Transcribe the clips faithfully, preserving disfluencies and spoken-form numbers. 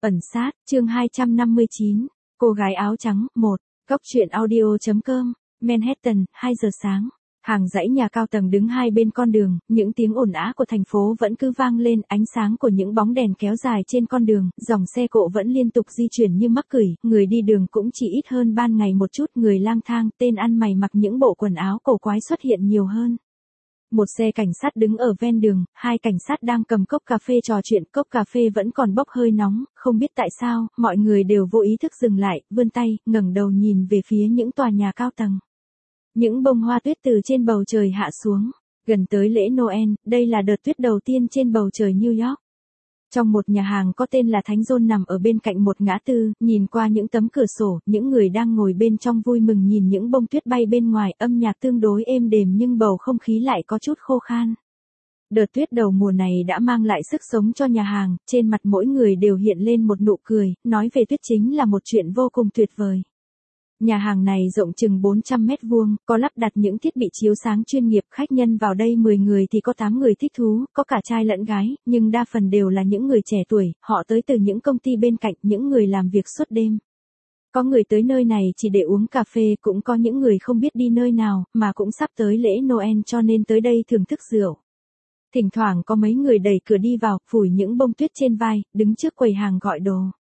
Ẩn sát, chương hai trăm năm mươi chín, cô gái áo trắng, một, Cốc truyện audio.com, Manhattan, hai giờ sáng. Hàng dãy nhà cao tầng đứng hai bên con đường, những tiếng ồn ào của thành phố vẫn cứ vang lên, ánh sáng của những bóng đèn kéo dài trên con đường, dòng xe cộ vẫn liên tục di chuyển như mắc cửi, người đi đường cũng chỉ ít hơn ban ngày một chút, người lang thang, tên ăn mày mặc những bộ quần áo cổ quái xuất hiện nhiều hơn. Một xe cảnh sát đứng ở ven đường, hai cảnh sát đang cầm cốc cà phê trò chuyện, cốc cà phê vẫn còn bốc hơi nóng, không biết tại sao, mọi người đều vô ý thức dừng lại, vươn tay, ngẩng đầu nhìn về phía những tòa nhà cao tầng. Những bông hoa tuyết từ trên bầu trời hạ xuống, gần tới lễ Noel, đây là đợt tuyết đầu tiên trên bầu trời New York. Trong một nhà hàng có tên là Thánh John nằm ở bên cạnh một ngã tư, nhìn qua những tấm cửa sổ, những người đang ngồi bên trong vui mừng nhìn những bông tuyết bay bên ngoài, âm nhạc tương đối êm đềm nhưng bầu không khí lại có chút khô khan. Đợt tuyết đầu mùa này đã mang lại sức sống cho nhà hàng, trên mặt mỗi người đều hiện lên một nụ cười, nói về tuyết chính là một chuyện vô cùng tuyệt vời. Nhà hàng này rộng chừng bốn trăm mét vuông, có lắp đặt những thiết bị chiếu sáng chuyên nghiệp, khách nhân vào đây mười người thì có tám người thích thú, có cả trai lẫn gái, nhưng đa phần đều là những người trẻ tuổi, họ tới từ những công ty bên cạnh, những người làm việc suốt đêm. Có người tới nơi này chỉ để uống cà phê, cũng có những người không biết đi nơi nào, mà cũng sắp tới lễ Noel cho nên tới đây thưởng thức rượu. Thỉnh thoảng có mấy người đẩy cửa đi vào, phủi những bông tuyết trên vai, đứng trước quầy hàng gọi đồ.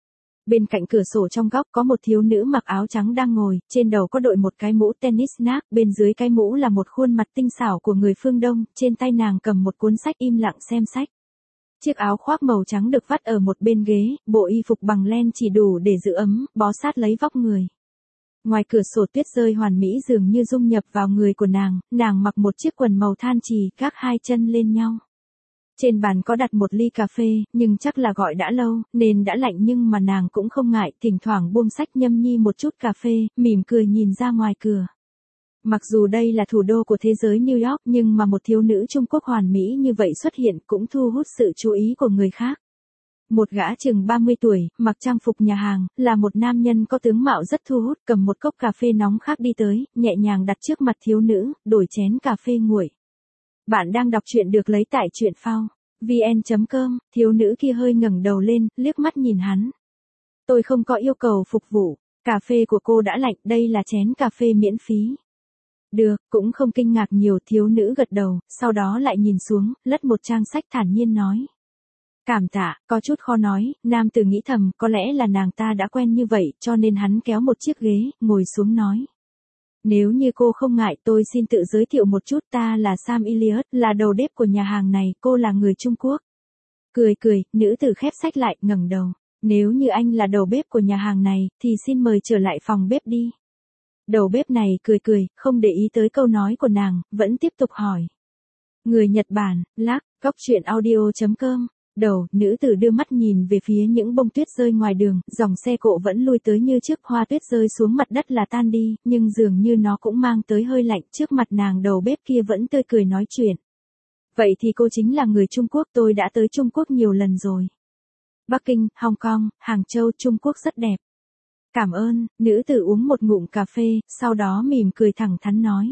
Bên cạnh cửa sổ trong góc có một thiếu nữ mặc áo trắng đang ngồi, trên đầu có đội một cái mũ tennis nát, bên dưới cái mũ là một khuôn mặt tinh xảo của người phương Đông, trên tay nàng cầm một cuốn sách im lặng xem sách. Chiếc áo khoác màu trắng được vắt ở một bên ghế, bộ y phục bằng len chỉ đủ để giữ ấm, bó sát lấy vóc người. Ngoài cửa sổ tuyết rơi hoàn mỹ dường như dung nhập vào người của nàng, nàng mặc một chiếc quần màu than trì, gác hai chân lên nhau. Trên bàn có đặt một ly cà phê, nhưng chắc là gọi đã lâu, nên đã lạnh nhưng mà nàng cũng không ngại, thỉnh thoảng buông sách nhâm nhi một chút cà phê, mỉm cười nhìn ra ngoài cửa. Mặc dù đây là thủ đô của thế giới New York nhưng mà một thiếu nữ Trung Quốc hoàn mỹ như vậy xuất hiện cũng thu hút sự chú ý của người khác. Một gã chừng ba mươi tuổi, mặc trang phục nhà hàng, là một nam nhân có tướng mạo rất thu hút, cầm một cốc cà phê nóng khác đi tới, nhẹ nhàng đặt trước mặt thiếu nữ, đổi chén cà phê nguội. Bạn đang đọc truyện được lấy tại truyện phao vn chấm com, thiếu nữ kia hơi ngẩng đầu lên, liếc mắt nhìn hắn. Tôi không có yêu cầu phục vụ, cà phê của cô đã lạnh, đây là chén cà phê miễn phí. Được, cũng không kinh ngạc nhiều, thiếu nữ gật đầu, sau đó lại nhìn xuống, lật một trang sách thản nhiên nói. Cảm tạ, có chút khó nói, nam tử nghĩ thầm, có lẽ là nàng ta đã quen như vậy, cho nên hắn kéo một chiếc ghế, ngồi xuống nói. Nếu như cô không ngại tôi xin tự giới thiệu một chút, ta là Sam Elliot, là đầu bếp của nhà hàng này, cô là người Trung Quốc. Cười cười, nữ tử khép sách lại, ngẩng đầu. Nếu như anh là đầu bếp của nhà hàng này, thì xin mời trở lại phòng bếp đi. Đầu bếp này cười cười, không để ý tới câu nói của nàng, vẫn tiếp tục hỏi. Người Nhật Bản, lác, cốc truyện audio.com. Đầu, nữ tử đưa mắt nhìn về phía những bông tuyết rơi ngoài đường, dòng xe cộ vẫn lui tới như trước, hoa tuyết rơi xuống mặt đất là tan đi, nhưng dường như nó cũng mang tới hơi lạnh, trước mặt nàng đầu bếp kia vẫn tươi cười nói chuyện. Vậy thì cô chính là người Trung Quốc, tôi đã tới Trung Quốc nhiều lần rồi. Bắc Kinh, Hong Kong, Hàng Châu, Trung Quốc rất đẹp. Cảm ơn, nữ tử uống một ngụm cà phê, sau đó mỉm cười thẳng thắn nói.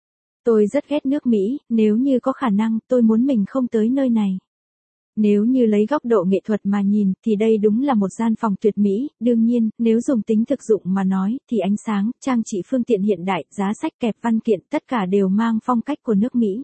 Tôi rất ghét nước Mỹ, nếu như có khả năng, tôi muốn mình không tới nơi này. Nếu như lấy góc độ nghệ thuật mà nhìn, thì đây đúng là một gian phòng tuyệt mỹ, đương nhiên, nếu dùng tính thực dụng mà nói, thì ánh sáng, trang trí phương tiện hiện đại, giá sách kẹp văn kiện, tất cả đều mang phong cách của nước Mỹ.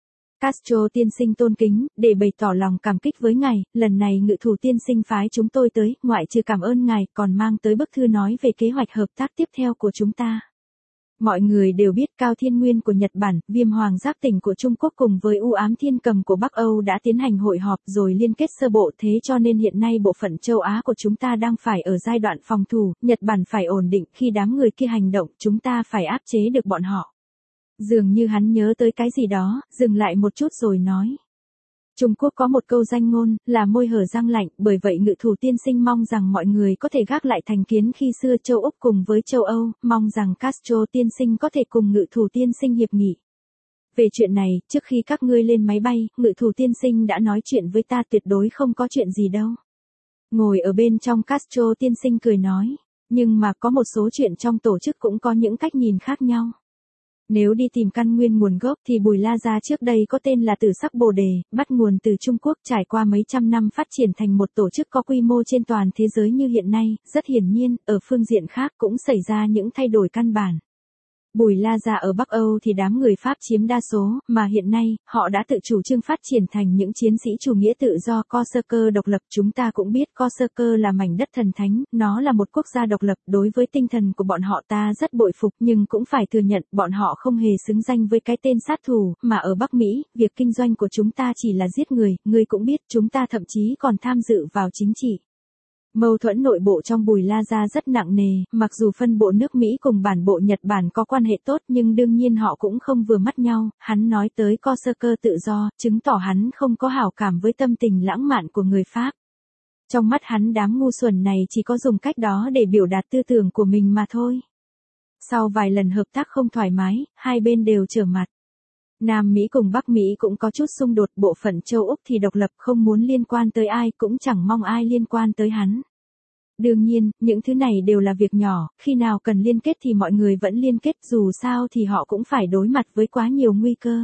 Castro tiên sinh tôn kính, để bày tỏ lòng cảm kích với ngài, lần này ngự thủ tiên sinh phái chúng tôi tới, ngoại trừ cảm ơn ngài, còn mang tới bức thư nói về kế hoạch hợp tác tiếp theo của chúng ta. Mọi người đều biết Cao Thiên Nguyên của Nhật Bản, Viêm Hoàng Giác Tỉnh của Trung Quốc cùng với U Ám Thiên Cầm của Bắc Âu đã tiến hành hội họp rồi liên kết sơ bộ, thế cho nên hiện nay bộ phận châu Á của chúng ta đang phải ở giai đoạn phòng thủ, Nhật Bản phải ổn định, khi đám người kia hành động, chúng ta phải áp chế được bọn họ. Dường như hắn nhớ tới cái gì đó, dừng lại một chút rồi nói. Trung Quốc có một câu danh ngôn, là môi hở răng lạnh, bởi vậy ngự thủ tiên sinh mong rằng mọi người có thể gác lại thành kiến khi xưa châu Úc cùng với châu Âu, mong rằng Castro tiên sinh có thể cùng ngự thủ tiên sinh hiệp nghị. Về chuyện này, trước khi các ngươi lên máy bay, ngự thủ tiên sinh đã nói chuyện với ta, tuyệt đối không có chuyện gì đâu. Ngồi ở bên trong Castro tiên sinh cười nói, nhưng mà có một số chuyện trong tổ chức cũng có những cách nhìn khác nhau. Nếu đi tìm căn nguyên nguồn gốc thì Bùi La Gia trước đây có tên là Tử Sắc Bồ Đề, bắt nguồn từ Trung Quốc, trải qua mấy trăm năm phát triển thành một tổ chức có quy mô trên toàn thế giới như hiện nay. Rất hiển nhiên, ở phương diện khác cũng xảy ra những thay đổi căn bản. Bùi La Gia ở Bắc Âu thì đám người Pháp chiếm đa số, mà hiện nay, họ đã tự chủ trương phát triển thành những chiến sĩ chủ nghĩa tự do Corsair độc lập. Chúng ta cũng biết Corsair là mảnh đất thần thánh, nó là một quốc gia độc lập. Đối với tinh thần của bọn họ ta rất bội phục, nhưng cũng phải thừa nhận bọn họ không hề xứng danh với cái tên sát thủ, mà ở Bắc Mỹ, việc kinh doanh của chúng ta chỉ là giết người. Ngươi cũng biết chúng ta thậm chí còn tham dự vào chính trị. Mâu thuẫn nội bộ trong Bùi La Gia rất nặng nề, mặc dù phân bộ nước Mỹ cùng bản bộ Nhật Bản có quan hệ tốt nhưng đương nhiên họ cũng không vừa mắt nhau. Hắn nói tới Corsair tự do, chứng tỏ hắn không có hảo cảm với tâm tình lãng mạn của người Pháp. Trong mắt hắn đám ngu xuẩn này chỉ có dùng cách đó để biểu đạt tư tưởng của mình mà thôi. Sau vài lần hợp tác không thoải mái, hai bên đều trở mặt. Nam Mỹ cùng Bắc Mỹ cũng có chút xung đột, bộ phận châu Úc thì độc lập không muốn liên quan tới ai, cũng chẳng mong ai liên quan tới hắn. Đương nhiên, những thứ này đều là việc nhỏ, khi nào cần liên kết thì mọi người vẫn liên kết, dù sao thì họ cũng phải đối mặt với quá nhiều nguy cơ.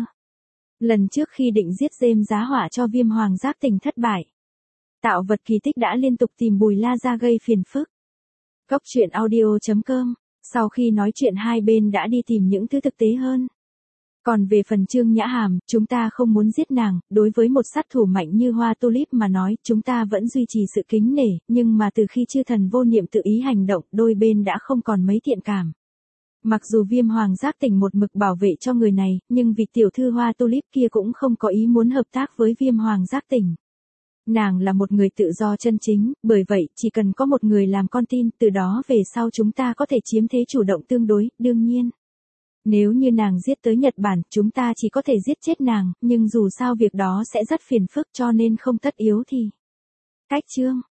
Lần trước khi định giết James giá họa cho Viêm Hoàng Giác Tỉnh thất bại, Tạo Vật Kỳ Tích đã liên tục tìm Bùi La Gia gây phiền phức. Cốc truyện audio chấm com. Sau khi nói chuyện hai bên đã đi tìm những thứ thực tế hơn. Còn về phần Trương Nhã Hàm, chúng ta không muốn giết nàng, đối với một sát thủ mạnh như Hoa Tulip mà nói, chúng ta vẫn duy trì sự kính nể, nhưng mà từ khi chư thần vô niệm tự ý hành động, đôi bên đã không còn mấy thiện cảm. Mặc dù Viêm Hoàng Giác Tỉnh một mực bảo vệ cho người này, nhưng vị tiểu thư Hoa Tulip kia cũng không có ý muốn hợp tác với Viêm Hoàng Giác Tỉnh. Nàng là một người tự do chân chính, bởi vậy, chỉ cần có một người làm con tin, từ đó về sau chúng ta có thể chiếm thế chủ động tương đối, đương nhiên. Nếu như nàng giết tới Nhật Bản, chúng ta chỉ có thể giết chết nàng, nhưng dù sao việc đó sẽ rất phiền phức cho nên không tất yếu thì. Cách chương.